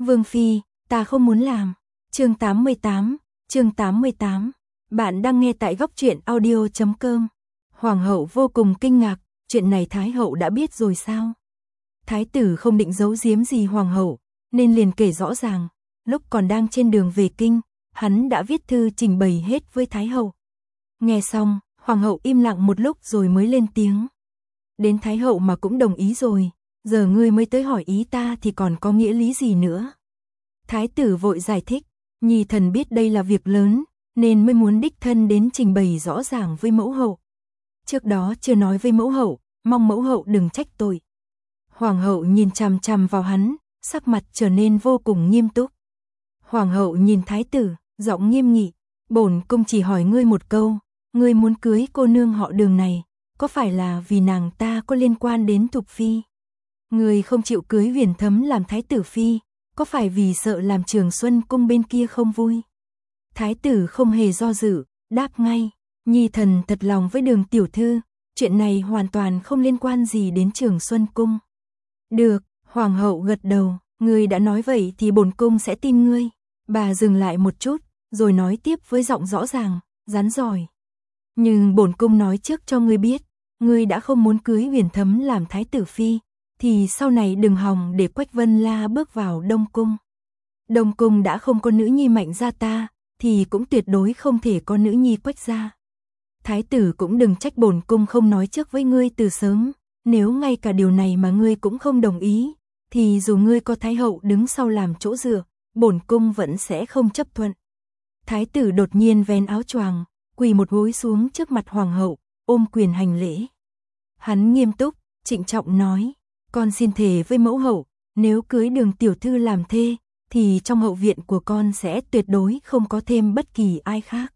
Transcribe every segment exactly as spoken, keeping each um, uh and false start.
Vương phi, ta không muốn làm. Chương tám mươi tám, chương tám mươi tám. Bạn đang nghe tại góc truyện audio chấm com. Hoàng hậu vô cùng kinh ngạc, chuyện này Thái hậu đã biết rồi sao? Thái tử không định giấu giếm gì hoàng hậu, nên liền kể rõ ràng, lúc còn đang trên đường về kinh, hắn đã viết thư trình bày hết với Thái hậu. Nghe xong, hoàng hậu im lặng một lúc rồi mới lên tiếng. Đến Thái hậu mà cũng đồng ý rồi, giờ ngươi mới tới hỏi ý ta thì còn có nghĩa lý gì nữa? Thái tử vội giải thích, nhi thần biết đây là việc lớn, nên mới muốn đích thân đến trình bày rõ ràng với mẫu hậu. Trước đó chưa nói với mẫu hậu, mong mẫu hậu đừng trách tội. Hoàng hậu nhìn chằm chằm vào hắn, sắc mặt trở nên vô cùng nghiêm túc. Hoàng hậu nhìn thái tử, giọng nghiêm nghị, bổn cung chỉ hỏi ngươi một câu, ngươi muốn cưới cô nương họ Đường này, có phải là vì nàng ta có liên quan đến Thục phi? Ngươi không chịu cưới Huyền Thấm làm thái tử phi, có phải vì sợ làm Trường Xuân cung bên kia không vui? Thái tử không hề do dự, đáp ngay, nhi thần thật lòng với Đường tiểu thư, chuyện này hoàn toàn không liên quan gì đến Trường Xuân cung. Được, hoàng hậu gật đầu, ngươi đã nói vậy thì bổn cung sẽ tin ngươi. Bà dừng lại một chút, rồi nói tiếp với giọng rõ ràng, rắn giỏi. Nhưng bổn cung nói trước cho ngươi biết, ngươi đã không muốn cưới Huyền Thấm làm thái tử phi, thì sau này đừng hòng để Quách Vân La bước vào Đông cung. Đông cung đã không có nữ nhi Mạnh gia ta, thì cũng tuyệt đối không thể có nữ nhi Quách gia. Thái tử cũng đừng trách bổn cung không nói trước với ngươi từ sớm, nếu ngay cả điều này mà ngươi cũng không đồng ý, thì dù ngươi có thái hậu đứng sau làm chỗ dựa, bổn cung vẫn sẽ không chấp thuận. Thái tử đột nhiên vén áo choàng, quỳ một gối xuống trước mặt hoàng hậu, ôm quyền hành lễ. Hắn nghiêm túc, trịnh trọng nói, con xin thề với mẫu hậu, nếu cưới Đường tiểu thư làm thê, thì trong hậu viện của con sẽ tuyệt đối không có thêm bất kỳ ai khác.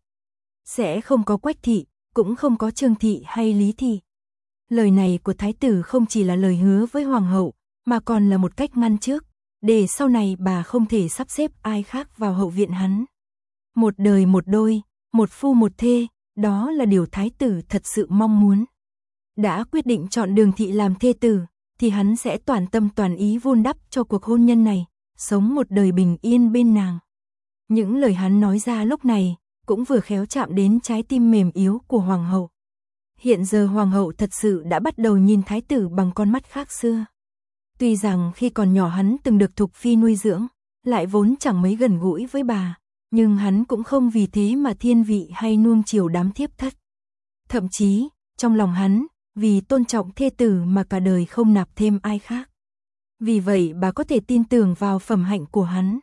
Sẽ không có Quách thị, cũng không có Trương thị hay Lý thị. Lời này của thái tử không chỉ là lời hứa với hoàng hậu, mà còn là một cách ngăn trước, để sau này bà không thể sắp xếp ai khác vào hậu viện hắn. Một đời một đôi, một phu một thê, đó là điều thái tử thật sự mong muốn. Đã quyết định chọn Đường thị làm thê tử, thì hắn sẽ toàn tâm toàn ý vun đắp cho cuộc hôn nhân này, sống một đời bình yên bên nàng. Những lời hắn nói ra lúc này, cũng vừa khéo chạm đến trái tim mềm yếu của hoàng hậu. Hiện giờ hoàng hậu thật sự đã bắt đầu nhìn thái tử bằng con mắt khác xưa. Tuy rằng khi còn nhỏ hắn từng được Thục phi nuôi dưỡng, lại vốn chẳng mấy gần gũi với bà, nhưng hắn cũng không vì thế mà thiên vị hay nuông chiều đám thiếp thất. Thậm chí, trong lòng hắn, vì tôn trọng thê tử mà cả đời không nạp thêm ai khác. Vì vậy bà có thể tin tưởng vào phẩm hạnh của hắn.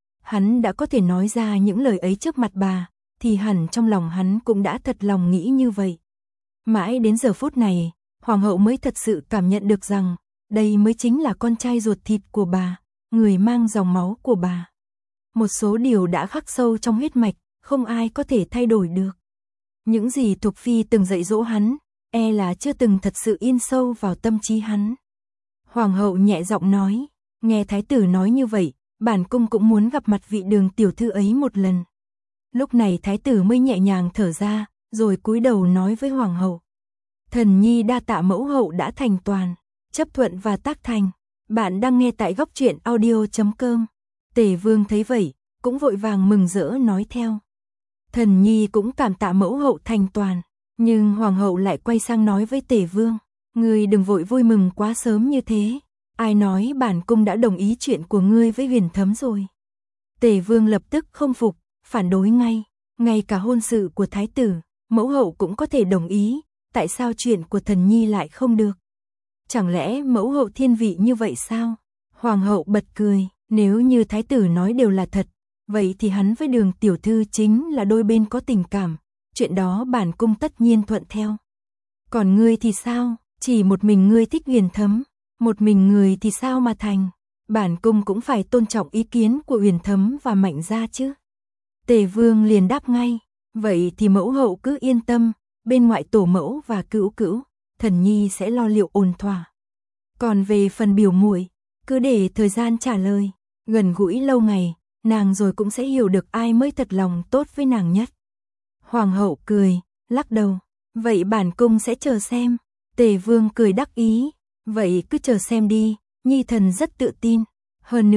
Hắn đã có thể nói ra những lời ấy trước mặt bà, thì hẳn trong lòng hắn cũng đã thật lòng nghĩ như vậy. Mãi đến giờ phút này, hoàng hậu mới thật sự cảm nhận được rằng, đây mới chính là con trai ruột thịt của bà, người mang dòng máu của bà. Một số điều đã khắc sâu trong huyết mạch, không ai có thể thay đổi được. Những gì Thục phi từng dạy dỗ hắn, e là chưa từng thật sự in sâu vào tâm trí hắn. Hoàng hậu nhẹ giọng nói, nghe thái tử nói như vậy, bản cung cũng muốn gặp mặt vị Đường tiểu thư ấy một lần. Lúc này thái tử mới nhẹ nhàng thở ra, rồi cúi đầu nói với hoàng hậu. Thần nhi đa tạ mẫu hậu đã thành toàn, chấp thuận và tác thành. Bạn đang nghe tại góc truyện audio chấm com. Tề vương thấy vậy, cũng vội vàng mừng rỡ nói theo. Thần nhi cũng cảm tạ mẫu hậu thành toàn, nhưng hoàng hậu lại quay sang nói với Tề vương. Ngươi đừng vội vui mừng quá sớm như thế. Ai nói bản cung đã đồng ý chuyện của ngươi với Huyền Thấm rồi? Tề vương lập tức không phục, phản đối ngay. Ngay cả hôn sự của thái tử, mẫu hậu cũng có thể đồng ý, tại sao chuyện của thần nhi lại không được? Chẳng lẽ mẫu hậu thiên vị như vậy sao? Hoàng hậu bật cười, nếu như thái tử nói đều là thật, vậy thì hắn với Đường tiểu thư chính là đôi bên có tình cảm, chuyện đó bản cung tất nhiên thuận theo. Còn ngươi thì sao? Chỉ một mình ngươi thích Huyền Thấm, một mình người thì sao mà thành? Bản cung cũng phải tôn trọng ý kiến của Huyền Thấm và Mạnh gia chứ. Tề vương liền đáp ngay, vậy thì mẫu hậu cứ yên tâm, bên ngoại tổ mẫu và cữu cữu, thần nhi sẽ lo liệu ổn thỏa. Còn về phần biểu muội, cứ để thời gian trả lời, gần gũi lâu ngày, nàng rồi cũng sẽ hiểu được ai mới thật lòng tốt với nàng nhất. Hoàng hậu cười, lắc đầu, vậy bản cung sẽ chờ xem. Tề vương cười đắc ý, vậy cứ chờ xem đi, nhi thần rất tự tin. Hơn nữa,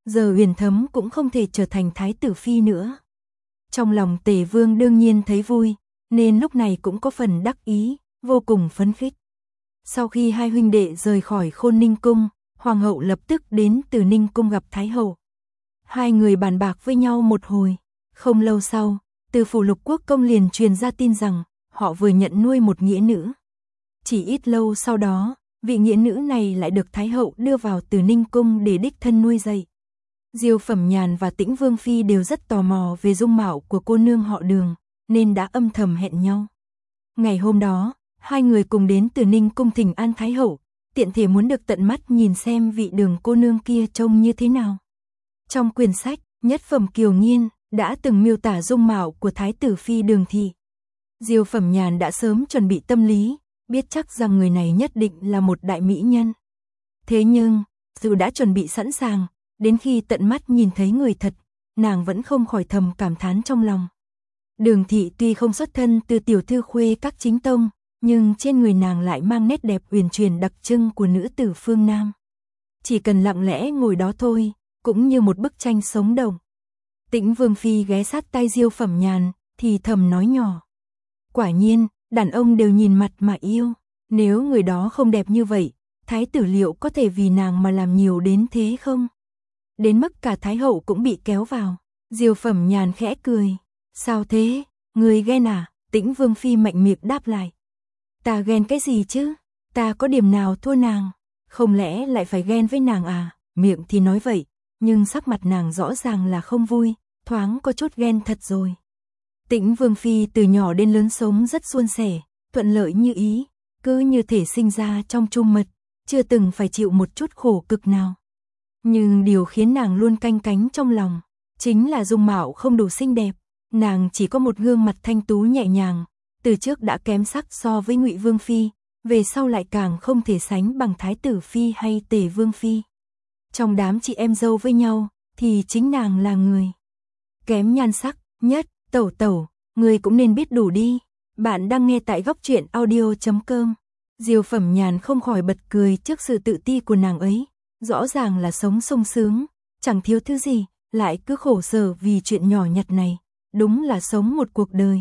giờ Uyển Thấm cũng không thể trở thành thái tử phi nữa. Trong lòng Tề Vương đương nhiên thấy vui, nên lúc này cũng có phần đắc ý, vô cùng phấn khích. Sau khi hai huynh đệ rời khỏi Khôn Ninh cung, hoàng hậu lập tức đến Từ Ninh cung gặp thái hậu. Hai người bàn bạc với nhau một hồi, không lâu sau, từ phủ Lục Quốc công liền truyền ra tin rằng họ vừa nhận nuôi một nghĩa nữ. Chỉ ít lâu sau đó, vị nghĩa nữ này lại được thái hậu đưa vào Từ Ninh cung để đích thân nuôi dạy. Diêu Phẩm Nhàn và Tĩnh Vương phi đều rất tò mò về dung mạo của cô nương họ Đường, nên đã âm thầm hẹn nhau. Ngày hôm đó, hai người cùng đến Từ Ninh cung thỉnh an thái hậu, tiện thể muốn được tận mắt nhìn xem vị Đường cô nương kia trông như thế nào. Trong quyển sách Nhất phẩm Kiều Nghiên đã từng miêu tả dung mạo của thái tử phi Đường thị. Diêu Phẩm Nhàn đã sớm chuẩn bị tâm lý, biết chắc rằng người này nhất định là một đại mỹ nhân. Thế nhưng, dù đã chuẩn bị sẵn sàng, đến khi tận mắt nhìn thấy người thật, nàng vẫn không khỏi thầm cảm thán trong lòng. Đường thị tuy không xuất thân từ tiểu thư khuê các chính tông, nhưng trên người nàng lại mang nét đẹp uyển chuyển đặc trưng của nữ tử phương Nam. Chỉ cần lặng lẽ ngồi đó thôi, cũng như một bức tranh sống động. Tĩnh Vương phi ghé sát tai Diêu Phẩm Nhàn, thì thầm nói nhỏ. Quả nhiên, đàn ông đều nhìn mặt mà yêu, nếu người đó không đẹp như vậy, thái tử liệu có thể vì nàng mà làm nhiều đến thế không? Đến mức cả thái hậu cũng bị kéo vào. Diêu Phẩm Nhàn khẽ cười. Sao thế, người ghen à? Tĩnh Vương phi mạnh miệng đáp lại. Ta ghen cái gì chứ? Ta có điểm nào thua nàng? Không lẽ lại phải ghen với nàng à? Miệng thì nói vậy, nhưng sắc mặt nàng rõ ràng là không vui, thoáng có chút ghen thật rồi. Tĩnh Vương phi từ nhỏ đến lớn sống rất suôn sẻ, thuận lợi như ý, cứ như thể sinh ra trong chum mật, chưa từng phải chịu một chút khổ cực nào. Nhưng điều khiến nàng luôn canh cánh trong lòng, chính là dung mạo không đủ xinh đẹp. Nàng chỉ có một gương mặt thanh tú nhẹ nhàng, từ trước đã kém sắc so với Ngụy Vương phi, về sau lại càng không thể sánh bằng Thái tử phi hay Tề Vương phi. Trong đám chị em dâu với nhau, thì chính nàng là người kém nhan sắc nhất. Tẩu tẩu, người cũng nên biết đủ đi. Bạn đang nghe tại góc truyện audio chấm com. Diêu Phẩm Nhàn không khỏi bật cười trước sự tự ti của nàng ấy. Rõ ràng là sống sung sướng, chẳng thiếu thứ gì, lại cứ khổ sở vì chuyện nhỏ nhặt này. Đúng là sống một cuộc đời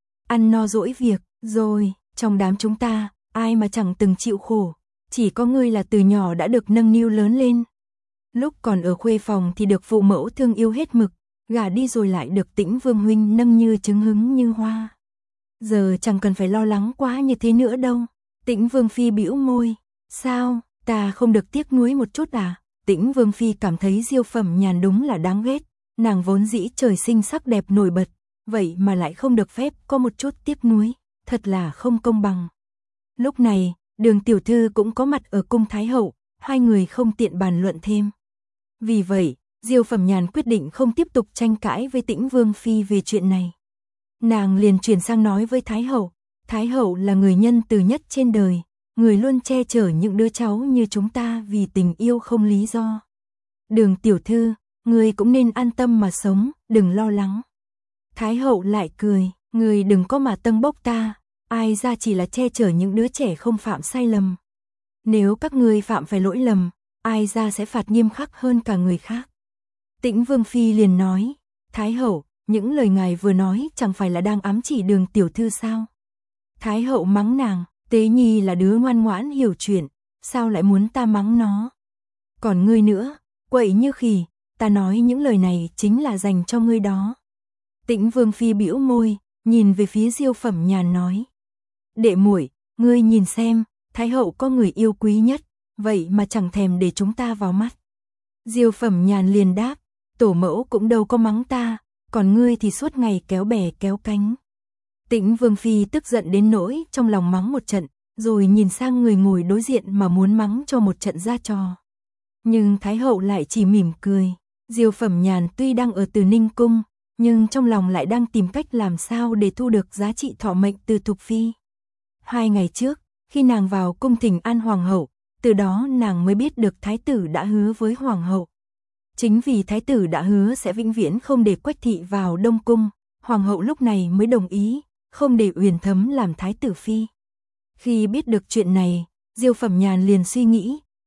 ăn no dỗi việc. Rồi, trong đám chúng ta, ai mà chẳng từng chịu khổ. Chỉ có ngươi là từ nhỏ đã được nâng niu lớn lên. Lúc còn ở khuê phòng thì được phụ mẫu thương yêu hết mực, gả đi rồi lại được Tĩnh Vương huynh nâng như trứng hứng như hoa. Giờ chẳng cần phải lo lắng quá như thế nữa đâu. Tĩnh Vương phi bĩu môi. Sao, ta không được tiếc nuối một chút à? Tĩnh Vương phi cảm thấy Diêu Phẩm Nhàn đúng là đáng ghét. Nàng vốn dĩ trời sinh sắc đẹp nổi bật, vậy mà lại không được phép có một chút tiếc nuối, thật là không công bằng. Lúc này, Đường tiểu thư cũng có mặt ở cung thái hậu, hai người không tiện bàn luận thêm. Vì vậy, Diêu Phẩm Nhàn quyết định không tiếp tục tranh cãi với Tĩnh Vương phi về chuyện này. Nàng liền chuyển sang nói với thái hậu, thái hậu là người nhân từ nhất trên đời, người luôn che chở những đứa cháu như chúng ta vì tình yêu không lý do. Đường tiểu thư, người cũng nên an tâm mà sống, đừng lo lắng. Thái hậu lại cười, người đừng có mà tâng bốc ta, ai ra chỉ là che chở những đứa trẻ không phạm sai lầm. Nếu các ngươi phạm phải lỗi lầm, ai ra sẽ phạt nghiêm khắc hơn cả người khác. Tĩnh Vương phi liền nói, Thái hậu, những lời ngài vừa nói chẳng phải là đang ám chỉ Đường tiểu thư sao? Thái hậu mắng nàng, Tế Nhi là đứa ngoan ngoãn hiểu chuyện, sao lại muốn ta mắng nó? Còn ngươi nữa, quậy như khỉ, ta nói những lời này chính là dành cho ngươi đó. Tĩnh Vương phi bĩu môi, nhìn về phía Diêu Phẩm Nhàn nói, đệ muội, ngươi nhìn xem, thái hậu có người yêu quý nhất, vậy mà chẳng thèm để chúng ta vào mắt. Diêu Phẩm Nhàn liền đáp, tổ mẫu cũng đâu có mắng ta, còn ngươi thì suốt ngày kéo bè kéo cánh. Tĩnh Vương phi tức giận đến nỗi trong lòng mắng một trận, rồi nhìn sang người ngồi đối diện mà muốn mắng cho một trận ra trò. Nhưng thái hậu lại chỉ mỉm cười. Diêu Phẩm Nhàn tuy đang ở Từ Ninh cung, nhưng trong lòng lại đang tìm cách làm sao để thu được giá trị thọ mệnh từ Thục phi. Hai ngày trước, khi nàng vào cung thỉnh an hoàng hậu, từ đó nàng mới biết được thái tử đã hứa với hoàng hậu. Chính vì thái tử đã hứa sẽ vĩnh viễn không để Quách thị vào Đông cung, hoàng hậu lúc này mới đồng ý, không để Uyển Thấm làm thái tử phi. Khi biết được chuyện này, Diêu Phẩm Nhàn liền suy nghĩ,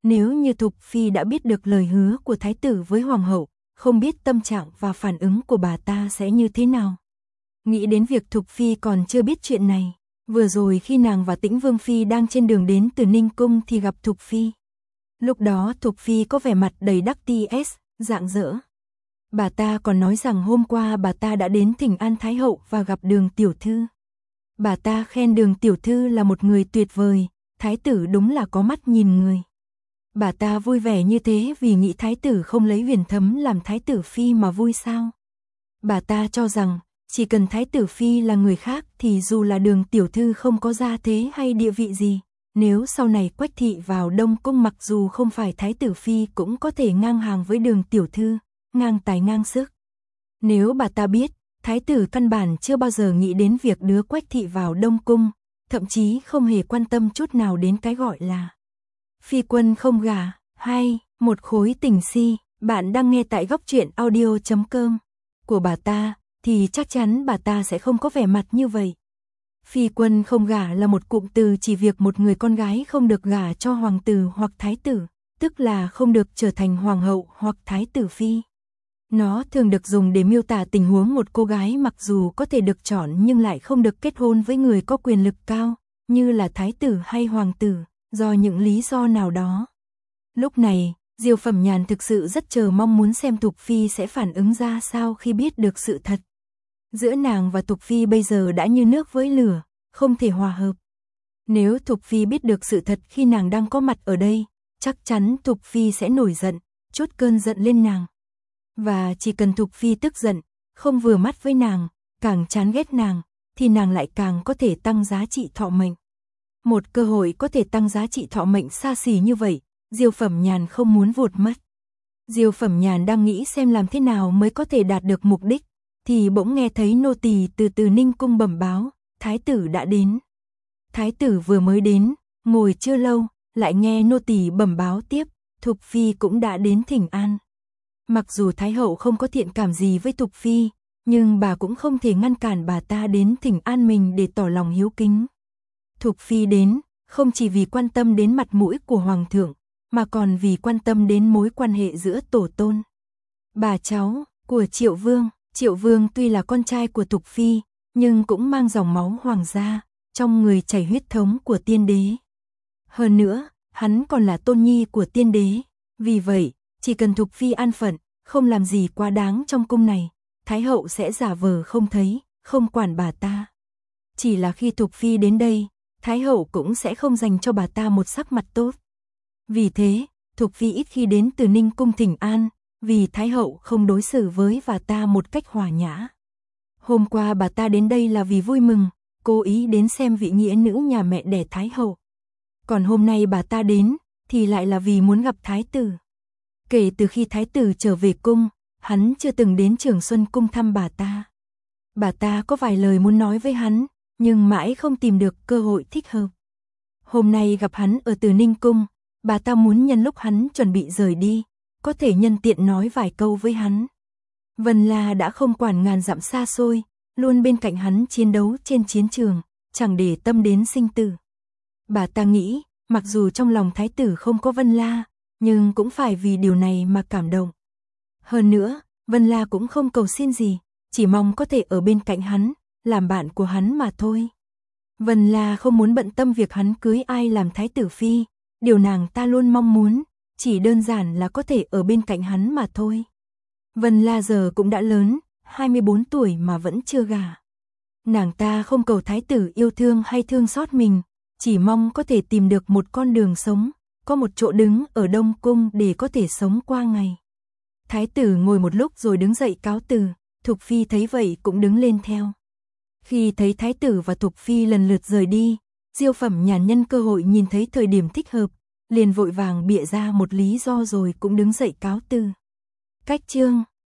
Nếu như Thục Phi đã biết được lời hứa của thái tử với hoàng hậu, không biết tâm trạng và phản ứng của bà ta sẽ như thế nào. Nghĩ đến việc Thục Phi còn chưa biết chuyện này, vừa rồi khi nàng và Tĩnh Vương Phi đang trên đường đến từ Ninh Cung thì gặp Thục Phi. Lúc đó Thục Phi có vẻ mặt đầy đắc ts, rạng rỡ. Bà ta còn nói rằng hôm qua bà ta đã đến thỉnh an Thái hậu và gặp Đường tiểu thư. Bà ta khen Đường tiểu thư là một người tuyệt vời, thái tử đúng là có mắt nhìn người. Bà ta vui vẻ như thế vì nghĩ thái tử không lấy Huyền Thấm làm thái tử phi mà vui sao. Bà ta cho rằng, chỉ cần thái tử phi là người khác thì dù là Đường tiểu thư không có gia thế hay địa vị gì, nếu sau này Quách thị vào Đông Cung mặc dù không phải thái tử phi cũng có thể ngang hàng với Đường tiểu thư, ngang tài ngang sức. Nếu bà ta biết, thái tử căn bản chưa bao giờ nghĩ đến việc đưa Quách thị vào Đông Cung, thậm chí không hề quan tâm chút nào đến cái gọi là phi quân không gả, hay một khối tình si, bạn đang nghe tại góc truyện audio chấm com của bà ta, thì chắc chắn bà ta sẽ không có vẻ mặt như vậy. Phi quân không gả là một cụm từ chỉ việc một người con gái không được gả cho hoàng tử hoặc thái tử, tức là không được trở thành hoàng hậu hoặc thái tử phi. Nó thường được dùng để miêu tả tình huống một cô gái mặc dù có thể được chọn nhưng lại không được kết hôn với người có quyền lực cao, như là thái tử hay hoàng tử, do những lý do nào đó. Lúc này, Diêu Phẩm Nhàn thực sự rất chờ mong muốn xem Thục Phi sẽ phản ứng ra sao khi biết được sự thật. Giữa nàng và Thục Phi bây giờ đã như nước với lửa, không thể hòa hợp. Nếu Thục Phi biết được sự thật khi nàng đang có mặt ở đây, chắc chắn Thục Phi sẽ nổi giận, trút cơn giận lên nàng. Và chỉ cần Thục Phi tức giận, không vừa mắt với nàng, càng chán ghét nàng, thì nàng lại càng có thể tăng giá trị thọ mệnh. Một cơ hội có thể tăng giá trị thọ mệnh xa xỉ như vậy, Diêu Phẩm Nhàn không muốn vụt mất. Diêu Phẩm Nhàn đang nghĩ xem làm thế nào mới có thể đạt được mục đích, thì bỗng nghe thấy nô tỳ từ từ Ninh Cung bẩm báo, thái tử đã đến. Thái tử vừa mới đến, ngồi chưa lâu, lại nghe nô tỳ bẩm báo tiếp, Thục Phi cũng đã đến thỉnh an. Mặc dù Thái hậu không có thiện cảm gì với Thục Phi, nhưng bà cũng không thể ngăn cản bà ta đến thỉnh an mình để tỏ lòng hiếu kính. Thục Phi đến, không chỉ vì quan tâm đến mặt mũi của Hoàng thượng, mà còn vì quan tâm đến mối quan hệ giữa tổ tôn. Bà cháu của Triệu Vương, Triệu Vương tuy là con trai của Thục Phi, nhưng cũng mang dòng máu hoàng gia, trong người chảy huyết thống của tiên đế. Hơn nữa, hắn còn là tôn nhi của tiên đế, vì vậy, chỉ cần Thục Phi an phận, không làm gì quá đáng trong cung này, Thái hậu sẽ giả vờ không thấy, không quản bà ta. Chỉ là khi Thục Phi đến đây, Thái hậu cũng sẽ không dành cho bà ta một sắc mặt tốt. Vì thế, Thục Phi ít khi đến từ Ninh Cung thỉnh an, vì Thái hậu không đối xử với bà ta một cách hòa nhã. Hôm qua bà ta đến đây là vì vui mừng, cố ý đến xem vị nghĩa nữ nhà mẹ đẻ Thái hậu. Còn hôm nay bà ta đến, thì lại là vì muốn gặp Thái tử. Kể từ khi Thái tử trở về cung, hắn chưa từng đến Trường Xuân Cung thăm bà ta. Bà ta có vài lời muốn nói với hắn, nhưng mãi không tìm được cơ hội thích hợp. Hôm nay gặp hắn ở Từ Ninh Cung, bà ta muốn nhân lúc hắn chuẩn bị rời đi, có thể nhân tiện nói vài câu với hắn. Vân La đã không quản ngàn dặm xa xôi, luôn bên cạnh hắn chiến đấu trên chiến trường, chẳng để tâm đến sinh tử. Bà ta nghĩ, mặc dù trong lòng thái tử không có Vân La, nhưng cũng phải vì điều này mà cảm động. Hơn nữa, Vân La cũng không cầu xin gì, chỉ mong có thể ở bên cạnh hắn, làm bạn của hắn mà thôi. Vân La không muốn bận tâm việc hắn cưới ai làm thái tử phi, điều nàng ta luôn mong muốn, chỉ đơn giản là có thể ở bên cạnh hắn mà thôi. Vân La giờ cũng đã lớn, hai mươi bốn tuổi mà vẫn chưa gả. Nàng ta không cầu thái tử yêu thương hay thương xót mình, chỉ mong có thể tìm được một con đường sống, có một chỗ đứng ở Đông Cung để có thể sống qua ngày. Thái tử ngồi một lúc rồi đứng dậy cáo từ, Thục Phi thấy vậy cũng đứng lên theo. Khi thấy thái tử và Thục Phi lần lượt rời đi, Diêu Phẩm Nhàn nhân cơ hội nhìn thấy thời điểm thích hợp, liền vội vàng bịa ra một lý do rồi cũng đứng dậy cáo từ. Cách chương